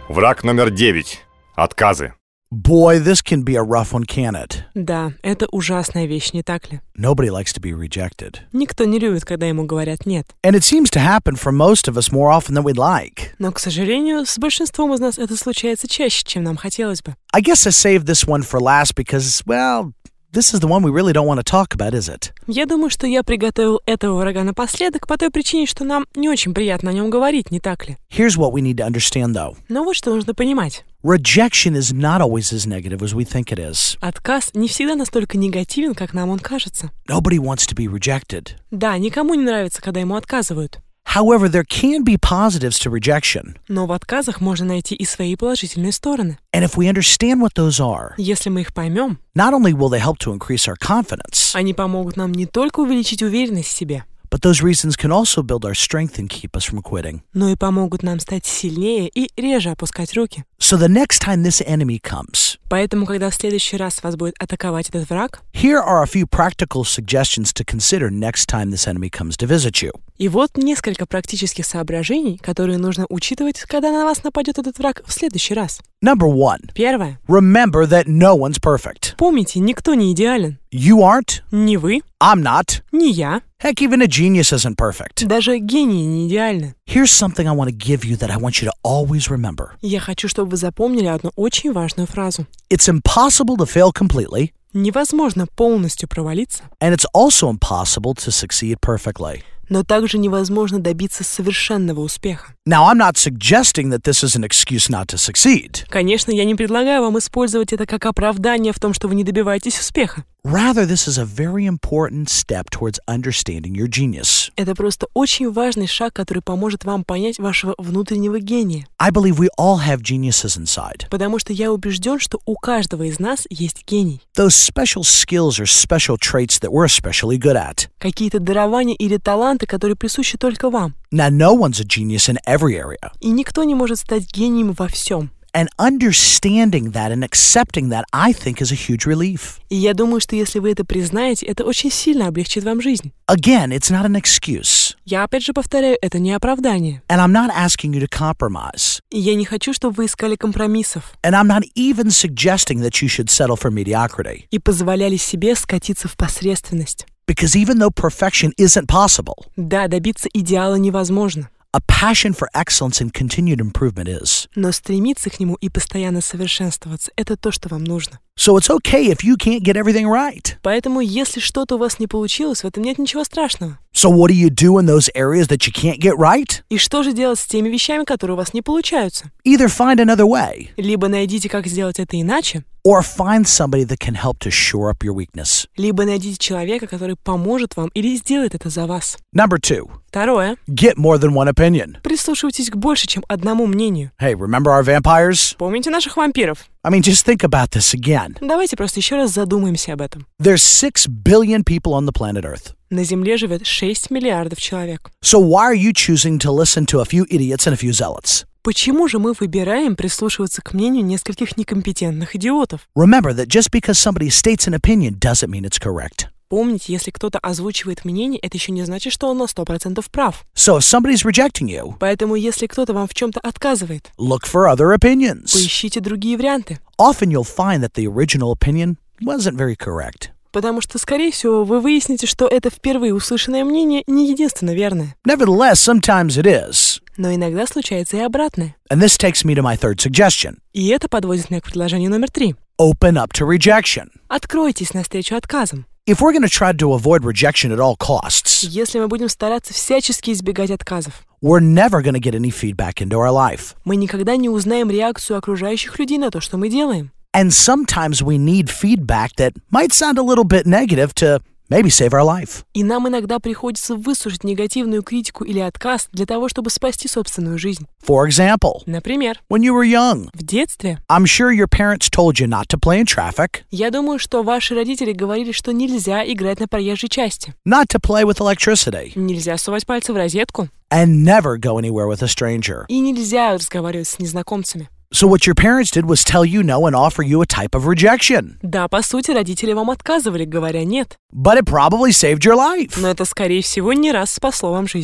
Враг номер 9. Отказы. Boy, this can be a rough one, can't it? Да, это ужасная вещь, не так ли? Nobody likes to be rejected. Никто не любит, когда ему говорят «нет». And it seems to happen for most of us more often than we'd like. Но, к сожалению, с большинством из нас это случается чаще, чем нам хотелось бы. I guess I saved this one for last because, well, this is the one we really don't want to talk about, is it? Я думаю, что я приготовил этого врага напоследок по той причине, что нам не очень приятно о нем говорить, не так ли? Here's what we need to understand, though. Но вот что нужно понимать. Rejection is not always as negative as we think it is. Отказ не всегда настолько негативен, как нам он кажется. Nobody wants to be rejected. Да, никому не нравится, когда ему отказывают. However, there can be positives to rejection. Но в отказах можно найти и свои положительные стороны. And if we understand what those are, Если мы их поймем, not only will they help to increase our confidence, они помогут нам не только увеличить уверенность в себе, but those reasons can also build our strength and keep us from quitting. но и помогут нам стать сильнее и реже опускать руки. So the next time this enemy comes, Поэтому, когда в следующий раз вас будет атаковать этот враг, here are a few practical suggestions to consider next time this enemy comes to visit you. и вот несколько практических соображений, которые нужно учитывать, когда на вас нападет этот враг в следующий раз. Number one, Первое. remember that no one's perfect. Помните, никто не идеален. You aren't, Ни вы, I'm not. ни я. Heck, even a genius isn't perfect. Даже гении не идеальны. Here's something I want to give you that I want you to always remember. Я хочу, чтобы вы запомнили одну очень важную фразу. It's impossible to fail completely, Невозможно полностью провалиться, and it's also impossible to succeed perfectly. но также невозможно добиться совершенного успеха. Now, I'm not suggesting that this is an excuse not to succeed. Конечно, я не предлагаю вам использовать это как оправдание в том, что вы не добиваетесь успеха. Rather, this is a very important step towards understanding your genius. Это просто очень важный шаг, который поможет вам понять вашего внутреннего гения. I believe we all have geniuses inside. Потому что я убежден, что у каждого из нас есть гений. Those special skills or special traits that we're especially good at. Какие-то дарования или таланты, которые присущи только вам. Now, no one's a genius in every area. И никто не может стать гением во всем. And understanding that and accepting that, I think, is a huge relief. И я думаю, что если вы это признаете, это очень сильно облегчит вам жизнь. Again, it's not an excuse. Я опять же повторяю, это не оправдание. And I'm not asking you to compromise. И я не хочу, чтобы вы искали компромиссов And I'm not even suggesting that you should settle for mediocrity. и позволяли себе скатиться в посредственность. Because even though perfection isn't possible, Да, добиться идеала невозможно, a passion for excellence and continued improvement is. но стремиться к нему и постоянно совершенствоваться – это то, что вам нужно. So it's okay if you can't get everything right. Поэтому, если что-то у вас не получилось, в этом нет ничего страшного. So what do you do in those areas that you can't get right? И что же делать с теми вещами, которые у вас не получаются? Either find another way, Либо найдите, как сделать это иначе, or find somebody that can help to shore up your weakness. либо найдите человека, который поможет вам или сделает это за вас. Number two, Второе. get more than one opinion. Прислушивайтесь к больше, чем одному мнению. Hey, remember our vampires? Помните наших вампиров? I mean, just think about this again. Давайте просто еще раз задумаемся об этом. There's 6 billion people on the planet Earth. На Земле живет 6 миллиардов человек. So why are you choosing to listen to a few idiots and a few zealots? Почему же мы выбираем прислушиваться к мнению нескольких некомпетентных идиотов? Remember that just because somebody states an opinion doesn't mean it's correct. Помните, если кто-то озвучивает мнение, это еще не значит, что он на 100% прав. So if somebody's rejecting you, Поэтому, если кто-то вам в чем-то отказывает, look for other opinions. поищите другие варианты. Often you'll find that the original opinion wasn't very correct. Потому что, скорее всего, вы выясните, что это впервые услышанное мнение не единственно верное. Nevertheless, sometimes it is. Но иногда случается и обратное. And this takes me to my third suggestion. И это подводит меня к предложению номер 3. Open up to rejection. Откройтесь навстречу отказам. If we're going to try to avoid rejection at all costs, Если мы будем стараться всячески избегать отказов, we're never going to get any feedback into our life. мы никогда не узнаем реакцию окружающих людей на то, что мы делаем. And sometimes we need feedback that might sound a little bit negative to maybe save our life. И нам иногда приходится выслушать негативную критику или отказ для того, чтобы спасти собственную жизнь. For example, Например, when you were young, в детстве, I'm sure your parents told you not to play in traffic, я думаю, что ваши родители говорили, что нельзя играть на проезжей части, not to play with electricity, нельзя сувать пальцы в розетку and never go anywhere with a stranger. и нельзя разговаривать с незнакомцами. So what your parents did was tell you no and offer you a type of rejection. Да, по сути, родители вам отказывали, говоря «нет». But it probably saved your life. Но это, скорее всего, не раз спасло вам жизнь.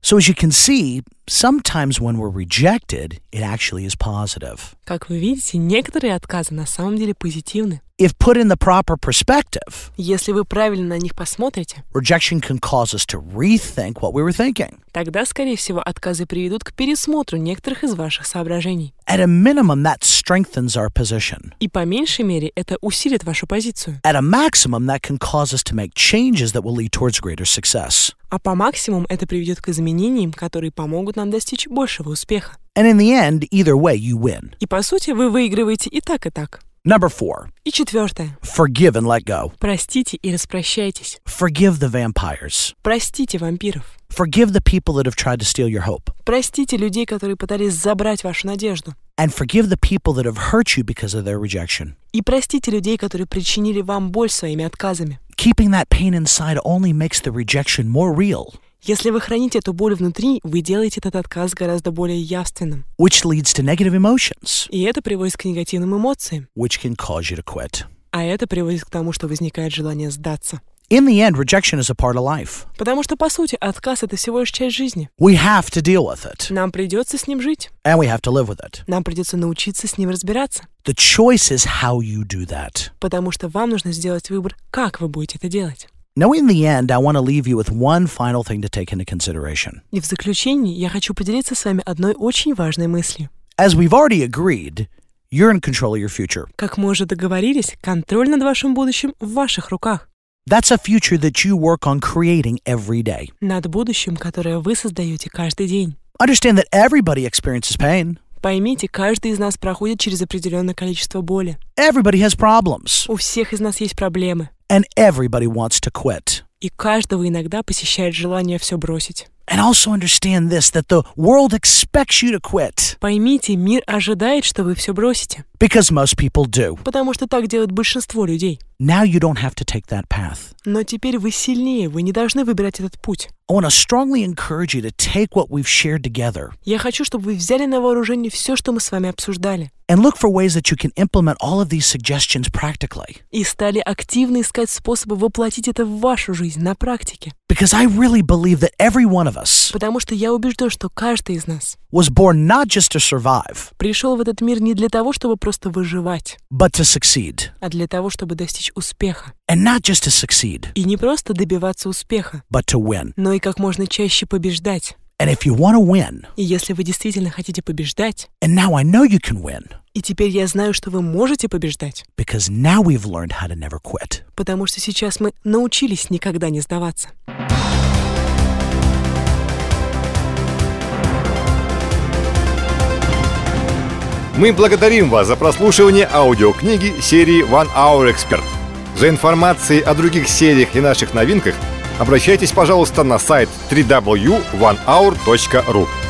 So as you can see, sometimes when we're rejected, it actually is positive. Как вы видите, некоторые отказы на самом деле позитивны. If put in the proper perspective, Если вы правильно на них посмотрите, rejection can cause us to rethink what we were thinking. тогда, скорее всего, отказы приведут к пересмотру некоторых из ваших соображений. At a minimum, that strengthens our position. И по меньшей мере это усилит вашу позицию. At a maximum, that can cause us to make changes that will lead towards greater success. А по максимуму это приведет к изменениям, которые помогут нам достичь большего успеха. And in the end, either way, you win. И по сути вы выигрываете и так, и так. Number 4, И четвертое. forgive and let go. Простите и распрощайтесь. Forgive the vampires. Простите вампиров. Forgive the people that have tried to steal your hope. Простите людей, которые пытались забрать вашу надежду. And forgive the people that have hurt you because of their rejection. И простите людей, которые причинили вам боль своими отказами. Keeping that pain inside only makes the rejection more real, Если вы храните эту боль внутри, вы делаете этот отказ гораздо более явственным. which leads to negative emotions, И это приводит к негативным эмоциям. which can cause you to quit. А это приводит к тому, что возникает желание сдаться. In the end, rejection is a part of life. Потому что, по сути, отказ — это всего лишь часть жизни. We have to deal with it, Нам придется с ним жить. and we have to live with it. Нам придется научиться с ним разбираться. The choice is how you do that. Потому что вам нужно сделать выбор, как вы будете это делать. Now, in the end, I want to leave you with one final thing to take into consideration. И в заключении я хочу поделиться с вами одной очень важной мыслью. As we've already agreed, you're in control of your future. Как мы уже договорились, контроль над вашим будущим в ваших руках. That's a future that you work on creating every day. Над будущим, которое вы создаете каждый день. Understand that everybody experiences pain. Поймите, каждый из нас проходит через определенное количество боли. Everybody has problems. У всех из нас есть проблемы. And everybody wants to quit. И каждого иногда посещает желание все бросить. And also understand this, that the world expects you to quit. Поймите, мир ожидает, что вы все бросите. Because most people do. Потому что так делает большинство людей. Now you don't have to take that path. Но теперь вы сильнее, вы не должны выбирать этот путь. I want to strongly encourage you to take what we've shared together Я хочу, чтобы вы взяли на вооружение все, что мы с вами обсуждали, and look for ways that you can implement all of these suggestions practically. и стали активно искать способы воплотить это в вашу жизнь на практике. Because I really believe that every one of us Потому что я убежден, что каждый из нас was born not just to survive, пришел в этот мир не для того, чтобы просто выживать, but to succeed. а для того, чтобы достичь успеха. And not just to succeed, И не просто добиваться успеха, but to win. но и как можно чаще побеждать. And if you want to win, И если вы действительно хотите побеждать, and now I know you can win, и теперь я знаю, что вы можете побеждать, because now we've learned how to never quit. потому что сейчас мы научились никогда не сдаваться. Мы благодарим вас за прослушивание аудиокниги серии One Hour Expert. За информацией о других сериях и наших новинках обращайтесь, пожалуйста, на сайт www.onehour.ru.